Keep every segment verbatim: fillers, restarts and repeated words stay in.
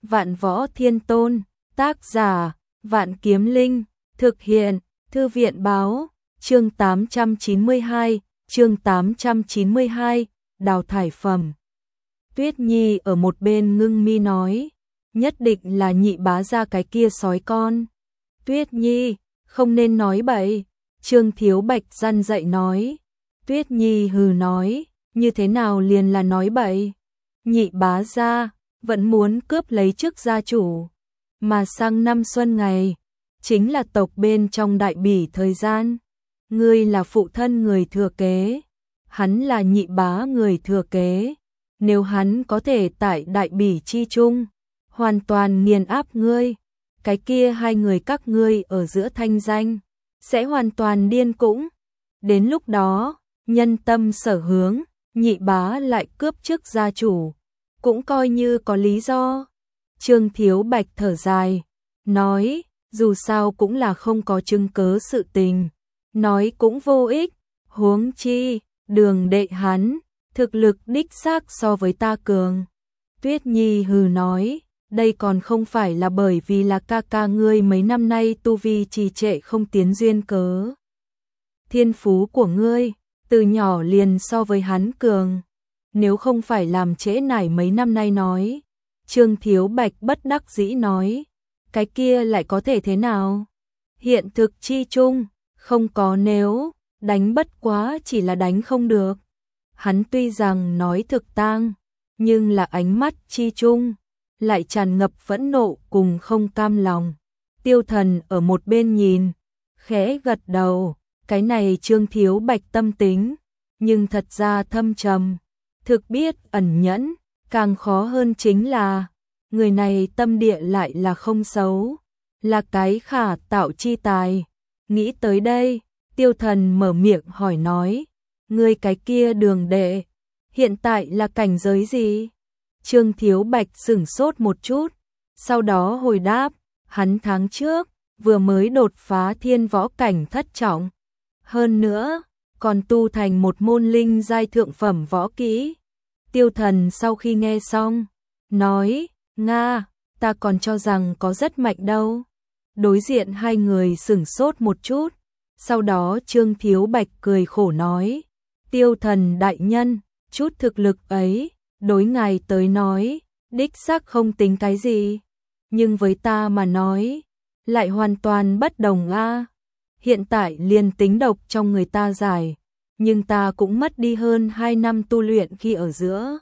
Vạn Võ Thiên Tôn, tác giả, Vạn Kiếm Linh, thực hiện, Thư viện báo, chương tám trăm chín mươi hai, chương tám trăm chín mươi hai, đào thải phẩm. Tuyết Nhi ở một bên ngưng mi nói, nhất định là nhị bá ra cái kia sói con. Tuyết Nhi, không nên nói bậy, Trương Thiếu Bạch răn dạy nói. Tuyết Nhi hừ nói, như thế nào liền là nói bậy. Nhị bá gia vẫn muốn cướp lấy chức gia chủ, mà sang năm xuân ngày, chính là tộc bên trong đại bỉ thời gian. Ngươi là phụ thân người thừa kế, hắn là nhị bá người thừa kế. Nếu hắn có thể tại đại bỉ chi chung, hoàn toàn nghiền áp ngươi, cái kia hai người các ngươi ở giữa thanh danh, sẽ hoàn toàn điên cũng. Đến lúc đó, nhân tâm sở hướng, nhị bá lại cướp chức gia chủ, cũng coi như có lý do. Trương Thiếu Bạch thở dài, nói, dù sao cũng là không có chứng cớ sự tình, nói cũng vô ích, huống chi, Đường đệ hắn, thực lực đích xác so với ta cường. Tuyết Nhi hừ nói, đây còn không phải là bởi vì là ca ca ngươi mấy năm nay tu vi trì trệ không tiến duyên cớ. Thiên phú của ngươi, từ nhỏ liền so với hắn cường, nếu không phải làm trễ nải mấy năm nay nói. Trương Thiếu Bạch bất đắc dĩ nói, cái kia lại có thể thế nào? Hiện thực chi chung, không có nếu, đánh bất quá chỉ là đánh không được. Hắn tuy rằng nói thực tang, nhưng là ánh mắt chi chung, lại tràn ngập phẫn nộ cùng không cam lòng. Tiêu Thần ở một bên nhìn, khẽ gật đầu, cái này Trương Thiếu Bạch tâm tính, nhưng thật ra thâm trầm, thực biết ẩn nhẫn, càng khó hơn chính là, người này tâm địa lại là không xấu, là cái khả tạo chi tài. Nghĩ tới đây, Tiêu Thần mở miệng hỏi nói, ngươi cái kia Đường đệ, hiện tại là cảnh giới gì? Trương Thiếu Bạch sửng sốt một chút, sau đó hồi đáp, hắn tháng trước, vừa mới đột phá thiên võ cảnh thất trọng. Hơn nữa, còn tu thành một môn linh giai thượng phẩm võ kỹ. Tiêu Thần sau khi nghe xong, nói, Nga, ta còn cho rằng có rất mạnh đâu. Đối diện hai người sửng sốt một chút, sau đó Trương Thiếu Bạch cười khổ nói, Tiêu Thần đại nhân, chút thực lực ấy, đối ngài tới nói, đích xác không tính cái gì, nhưng với ta mà nói, lại hoàn toàn bất đồng a. Hiện tại liền tính độc trong người ta giải, nhưng ta cũng mất đi hơn hai năm tu luyện khi ở giữa.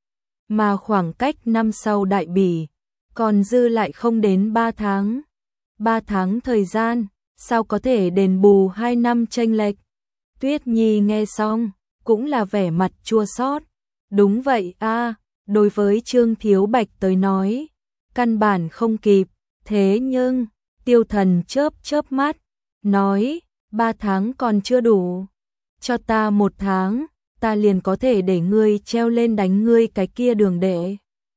Mà khoảng cách năm sau đại bỉ, còn dư lại không đến ba tháng. Ba tháng thời gian, sao có thể đền bù hai năm chênh lệch? Tuyết Nhi nghe xong, cũng là vẻ mặt chua xót. Đúng vậy a, đối với Trương Thiếu Bạch tới nói, căn bản không kịp, thế nhưng, Tiêu Thần chớp chớp mắt, nói, ba tháng còn chưa đủ, cho ta một tháng, ta liền có thể để ngươi treo lên đánh ngươi cái kia Đường đệ.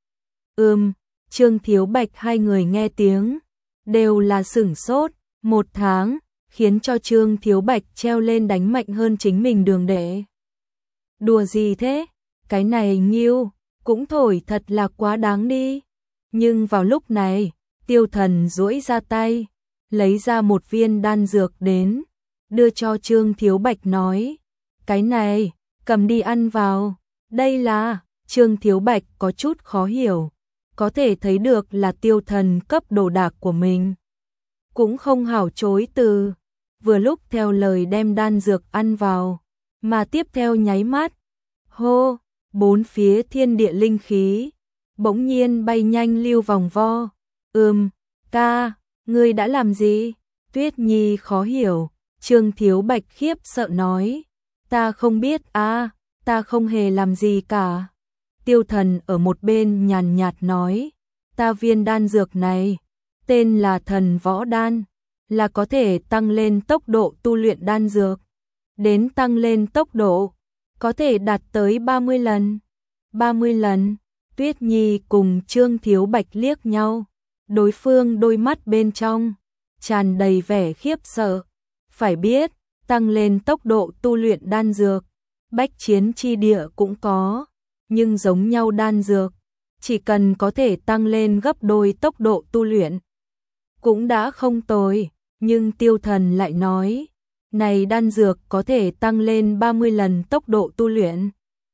Ừm, Trương Thiếu Bạch hai người nghe tiếng, đều là sửng sốt, một tháng, khiến cho Trương Thiếu Bạch treo lên đánh mạnh hơn chính mình Đường đệ. Đùa gì thế? Cái này nghiêu, cũng thổi thật là quá đáng đi. Nhưng vào lúc này, Tiêu Thần duỗi ra tay, lấy ra một viên đan dược đến, đưa cho Trương Thiếu Bạch nói, cái này, cầm đi ăn vào. Đây là, Trương Thiếu Bạch có chút khó hiểu, có thể thấy được là Tiêu Thần cấp đồ đạc của mình. Cũng không hảo chối từ, vừa lúc theo lời đem đan dược ăn vào, mà tiếp theo nháy mắt, hô, bốn phía thiên địa linh khí, bỗng nhiên bay nhanh lưu vòng vo. Ừm, ca, ngươi đã làm gì? Tuyết Nhi khó hiểu, Trương Thiếu Bạch khiếp sợ nói, ta không biết a, ta không hề làm gì cả. Tiêu Thần ở một bên nhàn nhạt nói, ta viên đan dược này, tên là Thần Võ Đan, là có thể tăng lên tốc độ tu luyện đan dược. Đến tăng lên tốc độ, có thể đạt tới ba mươi lần. ba mươi lần, Tuyết Nhi cùng Trương Thiếu Bạch liếc nhau, đối phương đôi mắt bên trong, tràn đầy vẻ khiếp sợ. Phải biết, tăng lên tốc độ tu luyện đan dược, bách chiến chi địa cũng có, nhưng giống nhau đan dược, chỉ cần có thể tăng lên gấp đôi tốc độ tu luyện, cũng đã không tồi, nhưng Tiêu Thần lại nói, này đan dược có thể tăng lên ba mươi lần tốc độ tu luyện.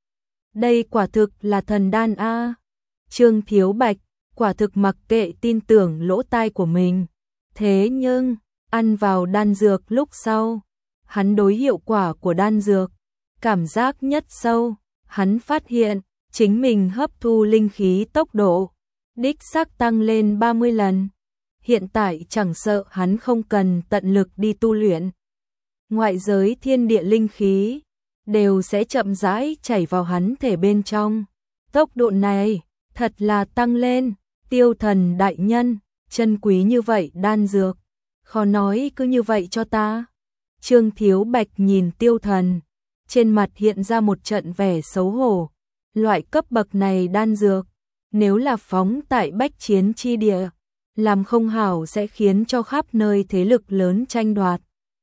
Đây quả thực là thần đan a. Trương Thiếu Bạch quả thực mặc kệ tin tưởng lỗ tai của mình. Thế nhưng, ăn vào đan dược lúc sau, hắn đối hiệu quả của đan dược, cảm giác nhất sâu, hắn phát hiện, chính mình hấp thu linh khí tốc độ, đích xác tăng lên ba mươi lần. Hiện tại chẳng sợ hắn không cần tận lực đi tu luyện. Ngoại giới thiên địa linh khí, đều sẽ chậm rãi chảy vào hắn thể bên trong. Tốc độ này, thật là tăng lên, Tiêu Thần đại nhân, chân quý như vậy đan dược, khó nói cứ như vậy cho ta. Trương Thiếu Bạch nhìn Tiêu Thần, trên mặt hiện ra một trận vẻ xấu hổ. Loại cấp bậc này đan dược, nếu là phóng tại bách chiến chi địa, làm không hảo sẽ khiến cho khắp nơi thế lực lớn tranh đoạt.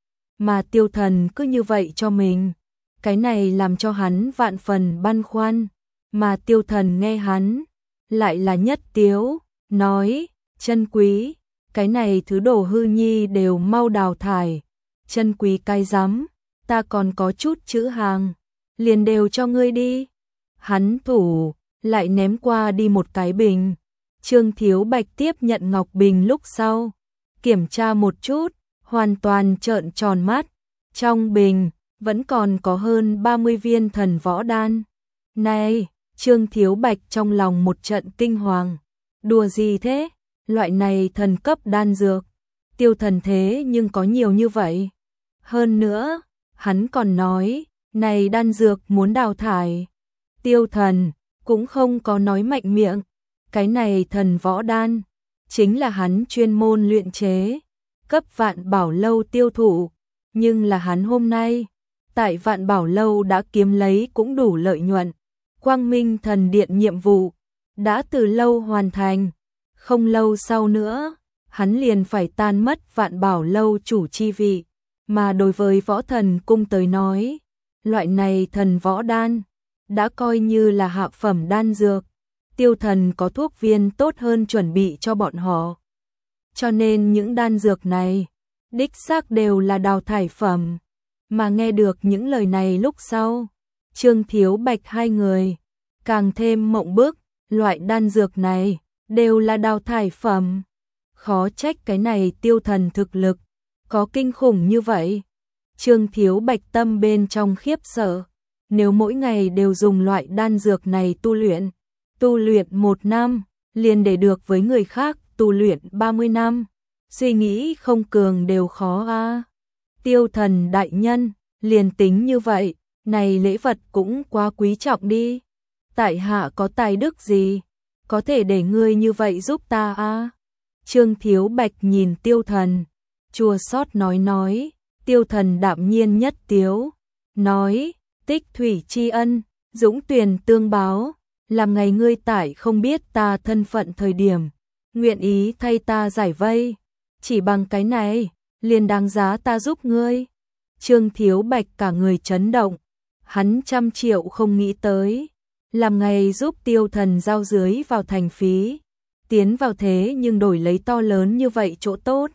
Mà Tiêu Thần cứ như vậy cho mình, cái này làm cho hắn vạn phần băn khoăn. Mà Tiêu Thần nghe hắn, lại là nhất tiếu, nói, chân quý, cái này thứ đồ hư nhi đều mau đào thải, chân quý cái rắm, ta còn có chút chữ hàng, liền đều cho ngươi đi. Hắn thủ, lại ném qua đi một cái bình. Trương Thiếu Bạch tiếp nhận ngọc bình lúc sau, kiểm tra một chút, hoàn toàn trợn tròn mắt. Trong bình, vẫn còn có hơn ba mươi viên thần võ đan. Này, Trương Thiếu Bạch trong lòng một trận kinh hoàng. Đùa gì thế? Loại này thần cấp đan dược, Tiêu Thần thế nhưng có nhiều như vậy. Hơn nữa, hắn còn nói, này đan dược muốn đào thải. Tiêu Thần cũng không có nói mạnh miệng, cái này thần võ đan chính là hắn chuyên môn luyện chế, cấp Vạn Bảo Lâu tiêu thụ, nhưng là hắn hôm nay tại Vạn Bảo Lâu đã kiếm lấy cũng đủ lợi nhuận. Quang Minh Thần Điện nhiệm vụ đã từ lâu hoàn thành, không lâu sau nữa, hắn liền phải tan mất Vạn Bảo Lâu chủ chi vị, mà đối với Võ Thần Cung tới nói, loại này thần võ đan đã coi như là hạ phẩm đan dược. Tiêu Thần có thuốc viên tốt hơn chuẩn bị cho bọn họ. Cho nên những đan dược này, đích xác đều là đào thải phẩm. Mà nghe được những lời này lúc sau, Trương Thiếu Bạch hai người càng thêm mộng bức, loại đan dược này đều là đào thải phẩm. Khó trách cái này Tiêu Thần thực lực có kinh khủng như vậy. Trương Thiếu Bạch tâm bên trong khiếp sợ, nếu mỗi ngày đều dùng loại đan dược này tu luyện, tu luyện một năm, liền để được với người khác tu luyện ba mươi năm, suy nghĩ không cường đều khó a. Tiêu Thần đại nhân, liền tính như vậy, này lễ vật cũng quá quý trọng đi. Tại hạ có tài đức gì, có thể để ngươi như vậy giúp ta a? Trương Thiếu Bạch nhìn Tiêu Thần, chua xót nói nói. Tiêu Thần đạm nhiên nhất tiếu, nói, tích thủy tri ân, dũng tuyền tương báo, làm ngày ngươi tại không biết ta thân phận thời điểm, nguyện ý thay ta giải vây, chỉ bằng cái này, liền đáng giá ta giúp ngươi. Trương Thiếu Bạch cả người chấn động, hắn trăm triệu không nghĩ tới, làm ngày giúp Tiêu Thần giao dưới vào thành phí, tiến vào thế nhưng đổi lấy to lớn như vậy chỗ tốt.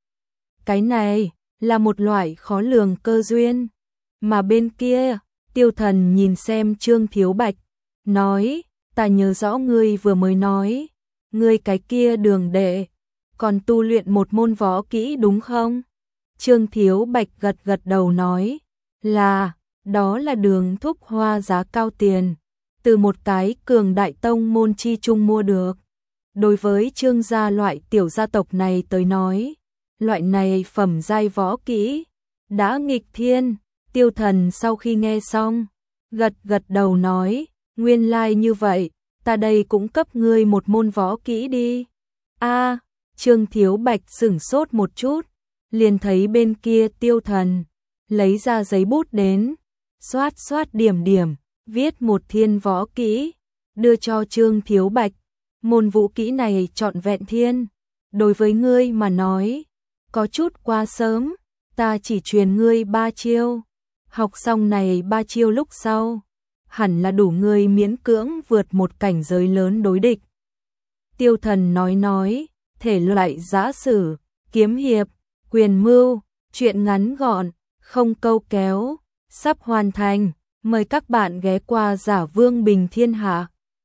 Cái này là một loại khó lường cơ duyên. Mà bên kia, Tiêu Thần nhìn xem Trương Thiếu Bạch, nói, ta nhớ rõ ngươi vừa mới nói, ngươi cái kia đường đệ, còn tu luyện một môn võ kỹ đúng không? Trương Thiếu Bạch gật gật đầu nói, là, đó là đường thúc hoa giá cao tiền, từ một cái cường đại tông môn chi trung mua được. Đối với Trương gia loại tiểu gia tộc này tới nói, loại này phẩm giai võ kỹ đã nghịch thiên. Tiêu Thần sau khi nghe xong, gật gật đầu nói, nguyên lai like như vậy, ta đây cũng cấp ngươi một môn võ kỹ đi. A, Trương Thiếu Bạch sửng sốt một chút, liền thấy bên kia Tiêu Thần lấy ra giấy bút đến, xoát xoát điểm điểm, viết một thiên võ kỹ, đưa cho Trương Thiếu Bạch. Môn vũ kỹ này trọn vẹn thiên, đối với ngươi mà nói, có chút quá sớm, ta chỉ truyền ngươi ba chiêu. Học xong này ba chiêu lúc sau, hẳn là đủ ngươi miễn cưỡng vượt một cảnh giới lớn đối địch. Tiêu Thần nói nói, thể loại giã sử, kiếm hiệp, quyền mưu, truyện ngắn gọn, không câu kéo, sắp hoàn thành, mời các bạn ghé qua Giả Vương Bình Thiên Hạ.